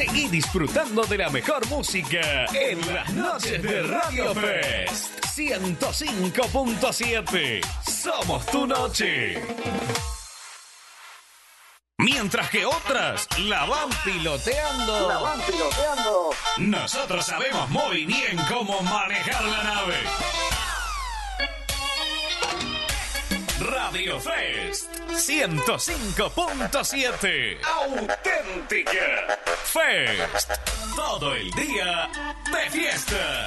Seguí disfrutando de la mejor música en las noches de Radio Fest 105.7. Somos tu noche. Mientras que otras la van piloteando. Nosotros sabemos muy bien cómo manejar la nave. Radio Fest 105.7. Auténtica Fest. Todo el día de fiesta.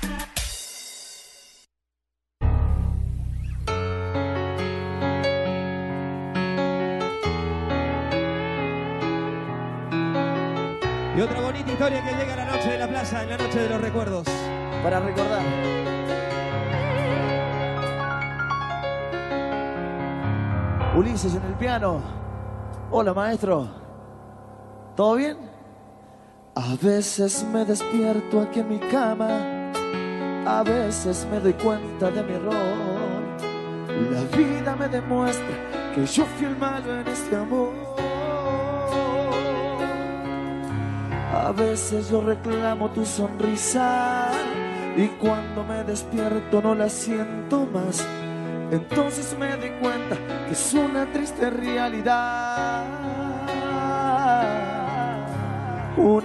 Y otra bonita historia que llega a la noche de la plaza, en la noche de los recuerdos. Para recordar. Ulises en el piano. Hola, maestro. ¿Todo bien? A veces me despierto aquí en mi cama. A veces me doy cuenta de mi error. La vida me demuestra que yo fui el malo en este amor. A veces yo reclamo tu sonrisa y cuando me despierto no la siento más. Entonces me doy cuenta que es una triste realidad. Un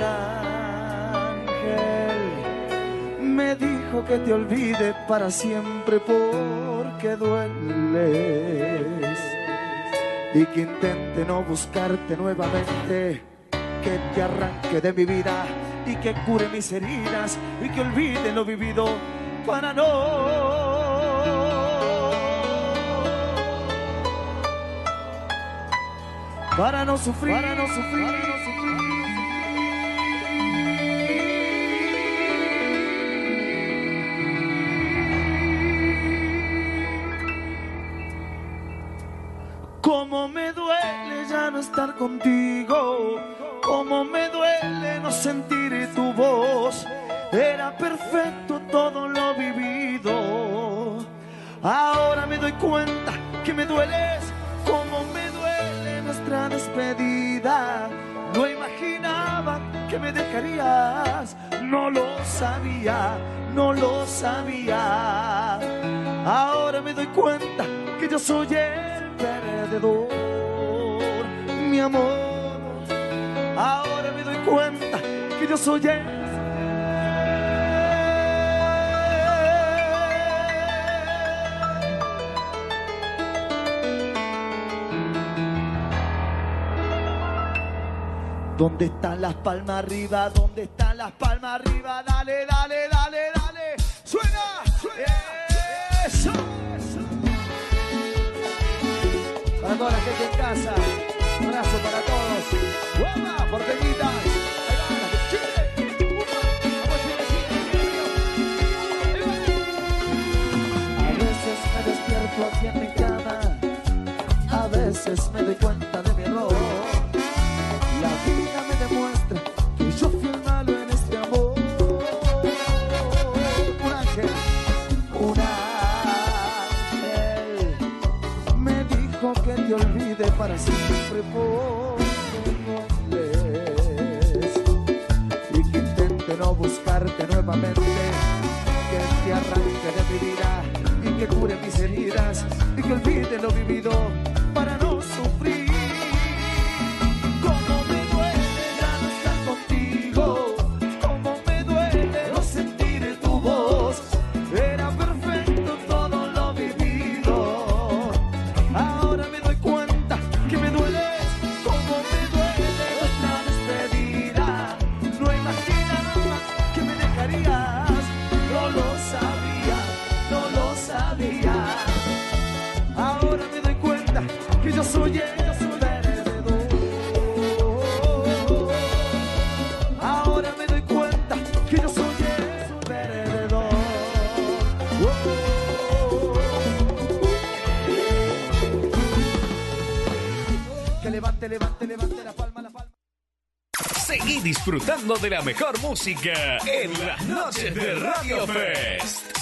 ángel me dijo que te olvide para siempre porque dueles y que intente no buscarte nuevamente. Que te arranque de mi vida y que cure mis heridas y que olvide lo vivido para no sufrir, Cómo me duele ya no estar contigo. Cómo me duele no sentir tu voz. Era perfecto todo lo vivido. Ahora me doy cuenta que me dueles. Cómo me duele nuestra despedida. No imaginaba que me dejarías. No lo sabía, no lo sabía. Ahora me doy cuenta que yo soy el perdedor, mi amor. Ahora me doy cuenta que yo soy el... ¿Dónde están las palmas arriba? ¿Dónde están las palmas arriba? Dale, dale, dale, dale. ¡Suena! ¡Eso! Para toda la gente en casa, un abrazo para todos. ¡Guapa! Porteñitas. Ahí va, Chile. Vamos, Chile, Chile. A veces me despierto aquí en mi cama. A veces me doy cuenta de mi error. La vida me demuestra que yo fui el malo en este amor. Un ángel me dijo que te olvide para siempre porque dueles y que intente no buscarte nuevamente, que te arranque de mi vida y que cure mis heridas y que olvide lo vivido para no sufrir. Soy el perdedor. Ahora me doy cuenta que yo soy el perdedor. Que levante, levante, levante la palma, la palma. Seguí disfrutando de la mejor música en las noches de Radio Fest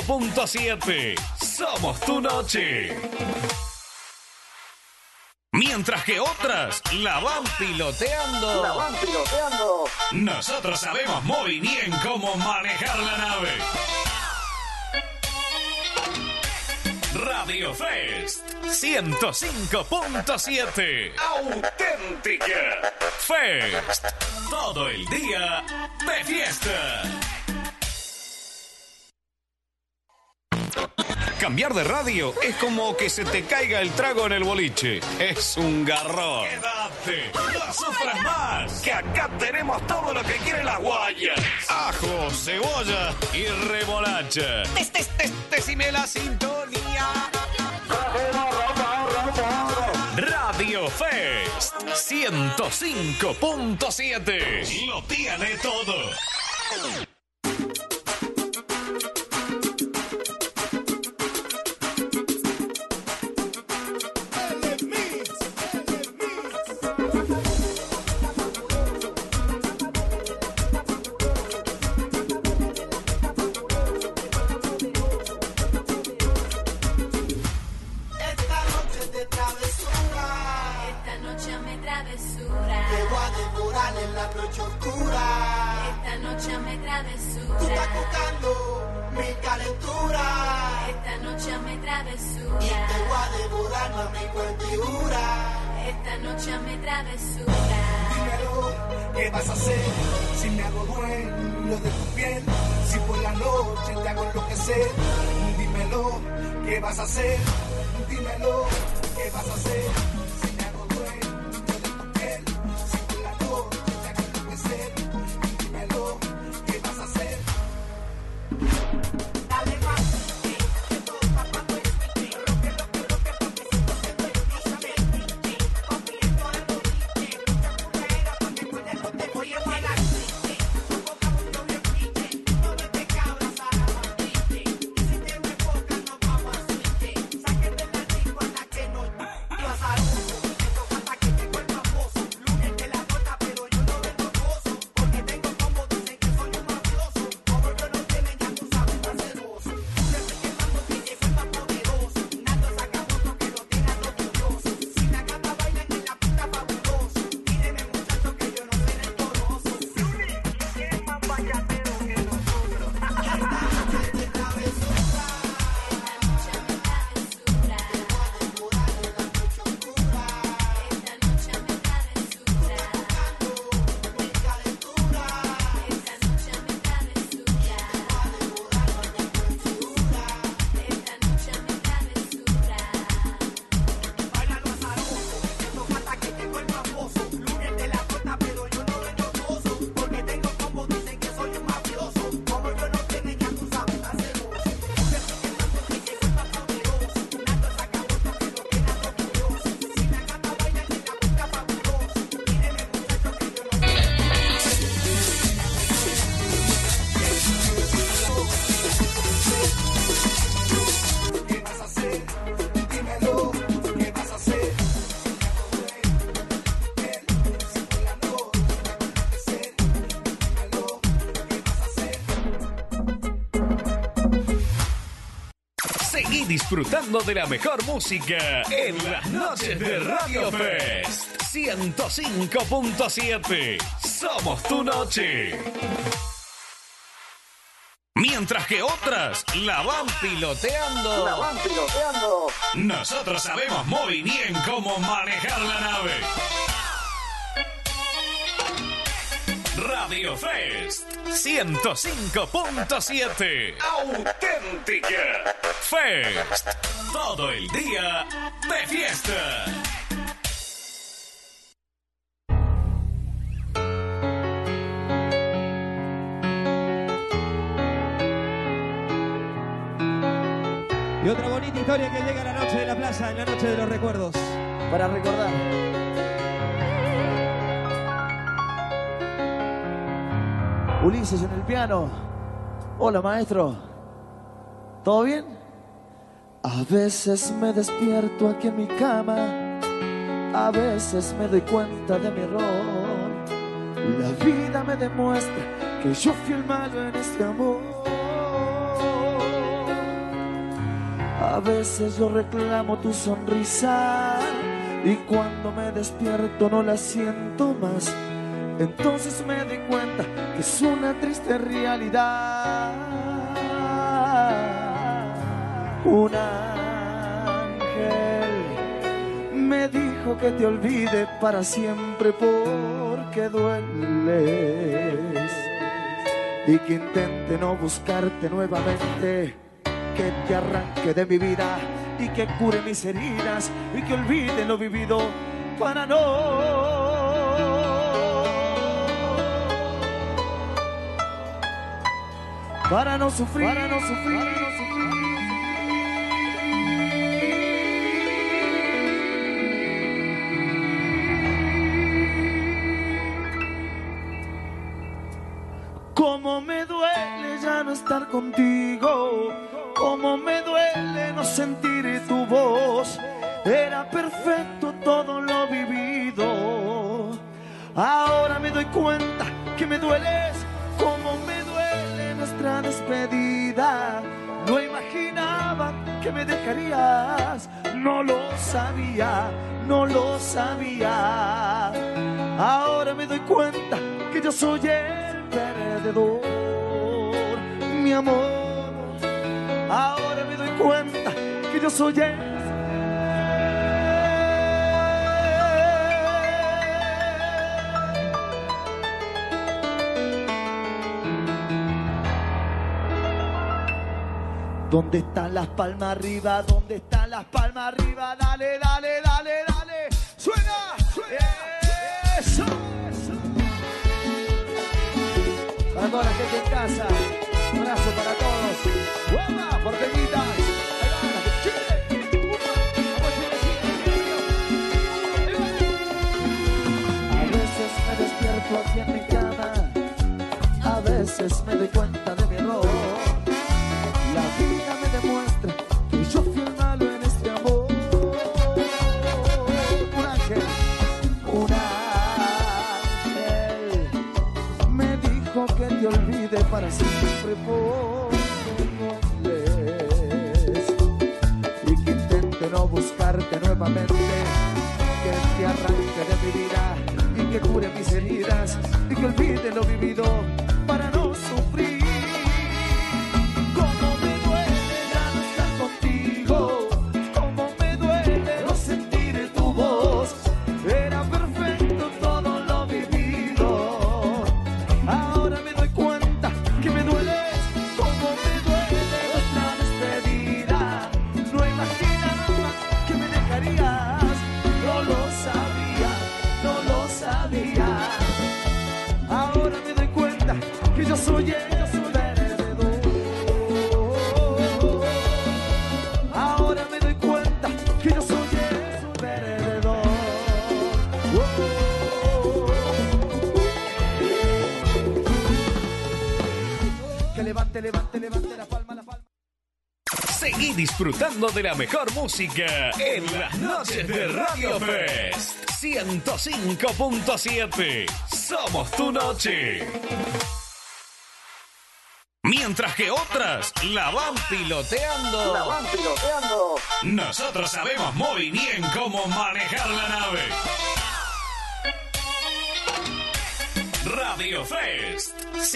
105.7. Somos tu noche. Mientras que otras la van piloteando. Nosotros sabemos muy bien cómo manejar la nave. Radio Fest 105.7. Auténtica Fest. Todo el día de fiesta. Cambiar de radio es como que se te caiga el trago en el boliche. Es un garrón. Quédate, no sufras más, que acá tenemos todo lo que quieren las guayas. Ajo, cebolla y remolacha. Decime la sintonía. Radio Fest 105.7. Lo tiene todo. ¿Qué vas a hacer si me hago dueño de tu piel? Si por la noche te hago enloquecer. Dímelo, ¿qué vas a hacer? Dímelo, ¿qué vas a hacer si me hago dueño de tu piel? Si por la noche te hago enloquecer. Dímelo, ¿qué vas a hacer? Dale más. Disfrutando de la mejor música en las noches de Radio Fest 105.7. Somos tu noche. Mientras que otras la van piloteando. Nosotros sabemos muy bien cómo manejar la nave. Radio Fest 105.7. Auténtica Fest. Todo el día de fiesta. Y otra bonita historia que llega a la noche de la plaza, en la noche de los recuerdos. Para recordar. Ulises en el piano. Hola, maestro. ¿Todo bien? A veces me despierto aquí en mi cama. A veces me doy cuenta de mi error. La vida me demuestra que yo fui el malo en este amor. A veces yo reclamo tu sonrisa y cuando me despierto no la siento más. Entonces me di cuenta que es una triste realidad. Un ángel me dijo que te olvide para siempre porque dueles, y que intente no buscarte nuevamente, que te arranque de mi vida y que cure mis heridas y que olvide lo vivido para no sufrir, para no sufrir. Cómo me duele ya no estar contigo, cómo me duele no sentir tu voz. Era perfecto todo lo vivido. Ahora me doy cuenta que me dueles, cómo me duele nuestra despedida. No imaginaba que me dejarías, no lo sabía, no lo sabía. Ahora me doy cuenta que yo soy el perdedor, mi amor. Ahora me doy cuenta que yo soy el... ¿Dónde están las palmas arriba? ¿Dónde están las palmas arriba? Dale, dale, dale, dale. ¡Suena! ¡Eso! Para toda la gente en casa, un abrazo para todos. ¡Guapa, porteñitas! ¡Ahí va! ¡Chile! A veces me despierto aquí en mi cama, a veces me doy cuenta de mi error. La vida me demuestra que yo fui el malo en este amor. Un ángel me dijo que te olvide para siempre porque dueles, y que intente no buscarte nuevamente, que te arranque de mi vida y que cure mis heridas y que olvide lo vivido para no sufrir. Soy el perdedor. Ahora me doy cuenta que yo soy el perdedor. Que levante, levante, levante la palma, la palma. Seguí disfrutando de la mejor música en las noches de Radio Fest 105.7. Somos tu noche. Mientras que otras la van piloteando. Nosotros sabemos muy bien cómo manejar la nave. Radio Fest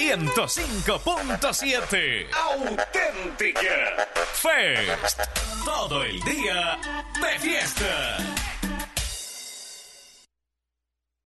105.7. Auténtica Fest. Todo el día de fiesta.